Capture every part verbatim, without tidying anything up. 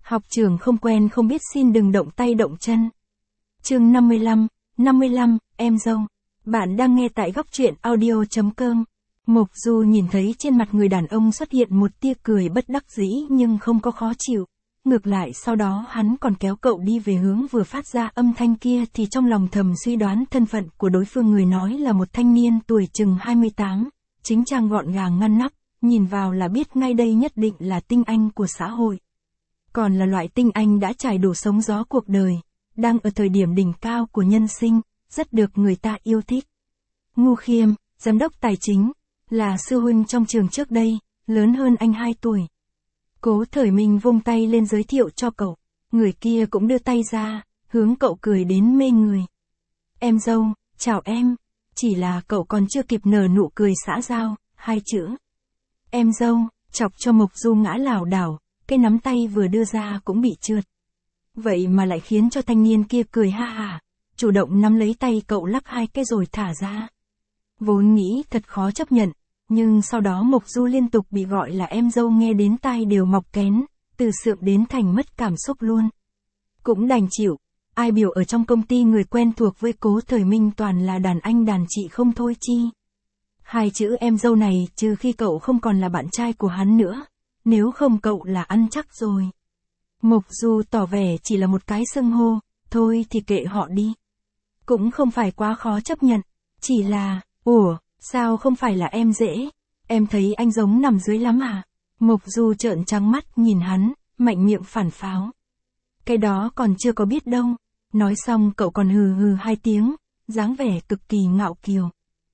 Học trường không quen không biết xin đừng động tay động chân. Chương năm mươi lăm, năm mươi lăm, em dâu. Bạn đang nghe tại góc truyện audio chấm com. Mộc Du nhìn thấy trên mặt người đàn ông xuất hiện một tia cười bất đắc dĩ nhưng không có khó chịu. Ngược lại sau đó hắn còn kéo cậu đi về hướng vừa phát ra âm thanh kia thì trong lòng thầm suy đoán thân phận của đối phương, người nói là một thanh niên tuổi chừng hai mươi tám, chính trang gọn gàng ngăn nắp, nhìn vào là biết ngay đây nhất định là tinh anh của xã hội. Còn là loại tinh anh đã trải đủ sóng gió cuộc đời, đang ở thời điểm đỉnh cao của nhân sinh, rất được người ta yêu thích. Ngu Khiêm, giám đốc tài chính, là sư huynh trong trường trước đây, lớn hơn anh hai tuổi. Cố Thời Minh vung tay lên giới thiệu cho cậu, người kia cũng đưa tay ra, hướng cậu cười đến mê người. Em dâu, chào em, chỉ là cậu còn chưa kịp nở nụ cười xã giao, hai chữ. Em dâu, chọc cho Mộc Du ngã lảo đảo, cái nắm tay vừa đưa ra cũng bị trượt. Vậy mà lại khiến cho thanh niên kia cười ha hả, chủ động nắm lấy tay cậu lắc hai cái rồi thả ra. Vốn nghĩ thật khó chấp nhận, nhưng sau đó Mộc Du liên tục bị gọi là em dâu nghe đến tai đều mọc kén, từ sượng đến thành mất cảm xúc luôn. Cũng đành chịu, ai biểu ở trong công ty người quen thuộc với Cố Thời Minh toàn là đàn anh đàn chị không thôi chi. Hai chữ em dâu này trừ khi cậu không còn là bạn trai của hắn nữa, nếu không cậu là ăn chắc rồi. Mộc Du tỏ vẻ chỉ là một cái xưng hô, thôi thì kệ họ đi. Cũng không phải quá khó chấp nhận, chỉ là, ủa, sao không phải là em dễ, em thấy anh giống nằm dưới lắm à? Mộc Du trợn trắng mắt nhìn hắn, mạnh miệng phản pháo. Cái đó còn chưa có biết đâu. Nói xong cậu còn hừ hừ hai tiếng, dáng vẻ cực kỳ ngạo kiều.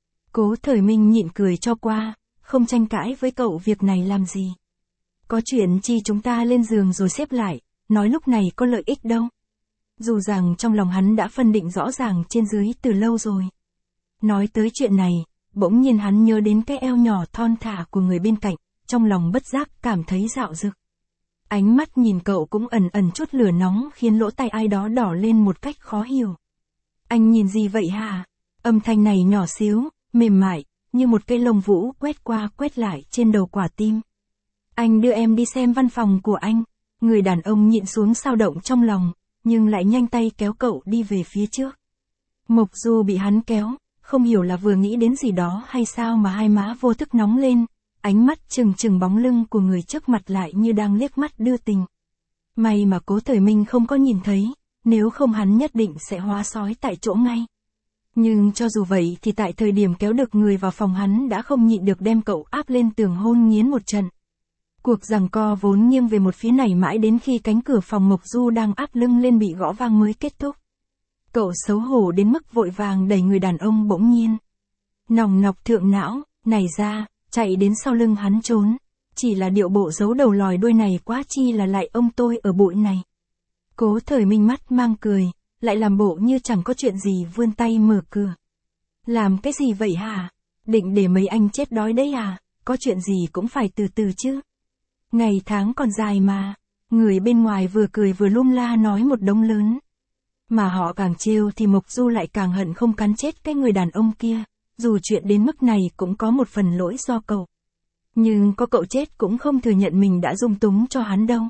Cố Thời Minh nhịn cười cho qua, không tranh cãi với cậu việc này làm gì. Có chuyện chi chúng ta lên giường rồi xếp lại, nói lúc này có lợi ích đâu. Dù rằng trong lòng hắn đã phân định rõ ràng trên dưới từ lâu rồi. Nói tới chuyện này, bỗng nhiên hắn nhớ đến cái eo nhỏ thon thả của người bên cạnh, trong lòng bất giác cảm thấy dạo dực. Ánh mắt nhìn cậu cũng ẩn ẩn chút lửa nóng khiến lỗ tai ai đó đỏ lên một cách khó hiểu. Anh nhìn gì vậy hả? Âm thanh này nhỏ xíu, mềm mại, như một cây lông vũ quét qua quét lại trên đầu quả tim. Anh đưa em đi xem văn phòng của anh. Người đàn ông nhịn xuống xao động trong lòng, nhưng lại nhanh tay kéo cậu đi về phía trước. Mộc Du bị hắn kéo, không hiểu là vừa nghĩ đến gì đó hay sao mà hai má vô thức nóng lên, ánh mắt chừng chừng bóng lưng của người trước mặt lại như đang liếc mắt đưa tình. May mà Cố Thời Minh không có nhìn thấy, nếu không hắn nhất định sẽ hóa sói tại chỗ ngay. Nhưng cho dù vậy thì tại thời điểm kéo được người vào phòng hắn đã không nhịn được đem cậu áp lên tường hôn nghiến một trận. Cuộc giằng co vốn nghiêng về một phía này mãi đến khi cánh cửa phòng Mộc Du đang áp lưng lên bị gõ vang mới kết thúc. Cậu xấu hổ đến mức vội vàng đẩy người đàn ông bỗng nhiên. Nòng nọc thượng não, này ra, chạy đến sau lưng hắn trốn. Chỉ là điệu bộ giấu đầu lòi đuôi này quá chi là lại ông tôi ở bụi này. Cố Thời Minh mắt mang cười, lại làm bộ như chẳng có chuyện gì vươn tay mở cửa. Làm cái gì vậy hả? Định để mấy anh chết đói đấy à? Có chuyện gì cũng phải từ từ chứ. Ngày tháng còn dài mà. Người bên ngoài vừa cười vừa lum la nói một đống lớn. Mà họ càng trêu thì Mộc Du lại càng hận không cắn chết cái người đàn ông kia. Dù chuyện đến mức này cũng có một phần lỗi do cậu. Nhưng có cậu chết cũng không thừa nhận mình đã dung túng cho hắn đâu.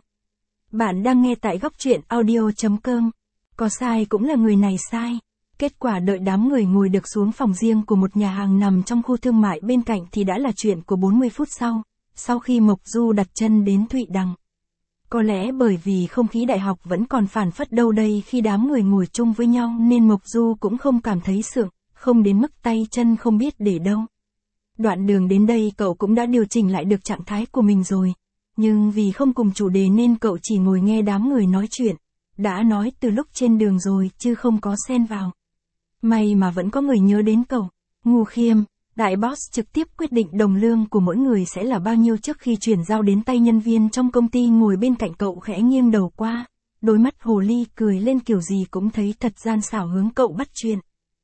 Bạn đang nghe tại góc truyện audio chấm com. Có sai cũng là người này sai. Kết quả đợi đám người ngồi được xuống phòng riêng của một nhà hàng nằm trong khu thương mại bên cạnh thì đã là chuyện của bốn mươi phút sau. Sau khi Mộc Du đặt chân đến Thụy Đằng. Có lẽ bởi vì không khí đại học vẫn còn phảng phất đâu đây khi đám người ngồi chung với nhau nên Mộc Du cũng không cảm thấy sượng, không đến mức tay chân không biết để đâu. Đoạn đường đến đây cậu cũng đã điều chỉnh lại được trạng thái của mình rồi. Nhưng vì không cùng chủ đề nên cậu chỉ ngồi nghe đám người nói chuyện. Đã nói từ lúc trên đường rồi chứ không có xen vào. May mà vẫn có người nhớ đến cậu. Ngu Khiêm, đại boss trực tiếp quyết định đồng lương của mỗi người sẽ là bao nhiêu trước khi chuyển giao đến tay nhân viên trong công ty ngồi bên cạnh cậu khẽ nghiêng đầu qua. Đôi mắt hồ ly cười lên kiểu gì cũng thấy thật gian xảo hướng cậu bắt chuyện.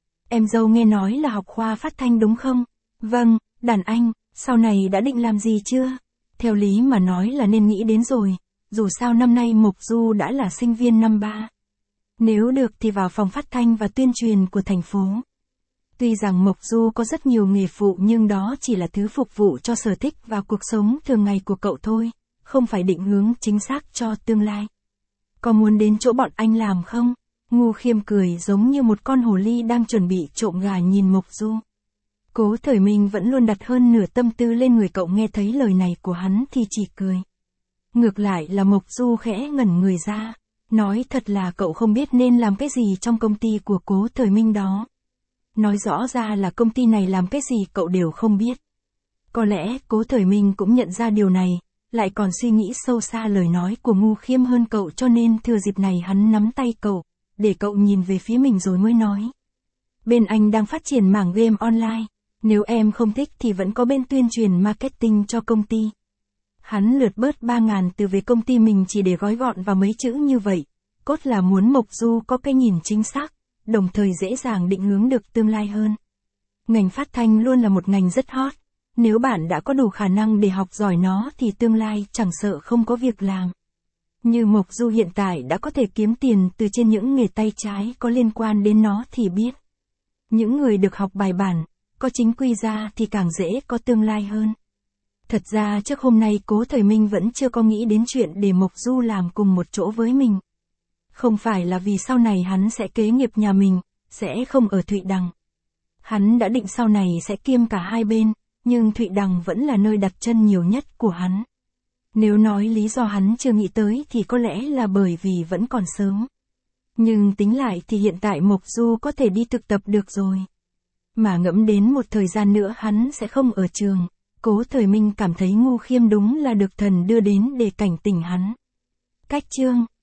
Em dâu nghe nói là học khoa phát thanh đúng không? Vâng, đàn anh, sau này đã định làm gì chưa? Theo lý mà nói là nên nghĩ đến rồi, dù sao năm nay Mộc Du đã là sinh viên năm ba. Nếu được thì vào phòng phát thanh và tuyên truyền của thành phố. Tuy rằng Mộc Du có rất nhiều nghề phụ nhưng đó chỉ là thứ phục vụ cho sở thích và cuộc sống thường ngày của cậu thôi, không phải định hướng chính xác cho tương lai. Có muốn đến chỗ bọn anh làm không? Ngu Khiêm cười giống như một con hồ ly đang chuẩn bị trộm gà nhìn Mộc Du. Cố Thời Minh vẫn luôn đặt hơn nửa tâm tư lên người cậu, nghe thấy lời này của hắn thì chỉ cười. Ngược lại là Mộc Du khẽ ngẩn người ra. Nói thật là cậu không biết nên làm cái gì trong công ty của Cố Thời Minh đó. Nói rõ ra là công ty này làm cái gì cậu đều không biết. Có lẽ Cố Thời Minh cũng nhận ra điều này, lại còn suy nghĩ sâu xa lời nói của Ngu Khiêm hơn cậu, cho nên thừa dịp này hắn nắm tay cậu, để cậu nhìn về phía mình rồi mới nói. Bên anh đang phát triển mảng game online, nếu em không thích thì vẫn có bên tuyên truyền marketing cho công ty. Hắn lượt bớt ba ngàn từ về công ty mình chỉ để gói gọn vào mấy chữ như vậy, cốt là muốn Mộc Du có cái nhìn chính xác, đồng thời dễ dàng định hướng được tương lai hơn. Ngành phát thanh luôn là một ngành rất hot, nếu bạn đã có đủ khả năng để học giỏi nó thì tương lai chẳng sợ không có việc làm. Như Mộc Du hiện tại đã có thể kiếm tiền từ trên những nghề tay trái có liên quan đến nó thì biết. Những người được học bài bản, có chính quy ra thì càng dễ có tương lai hơn. Thật ra trước hôm nay Cố Thời Minh vẫn chưa có nghĩ đến chuyện để Mộc Du làm cùng một chỗ với mình. Không phải là vì sau này hắn sẽ kế nghiệp nhà mình, sẽ không ở Thụy Đằng. Hắn đã định sau này sẽ kiêm cả hai bên, nhưng Thụy Đằng vẫn là nơi đặt chân nhiều nhất của hắn. Nếu nói lý do hắn chưa nghĩ tới thì có lẽ là bởi vì vẫn còn sớm. Nhưng tính lại thì hiện tại Mộc Du có thể đi thực tập được rồi. Mà ngẫm đến một thời gian nữa hắn sẽ không ở trường, Cố Thời Minh cảm thấy Ngu Khiêm đúng là được thần đưa đến để cảnh tỉnh hắn. Cách chương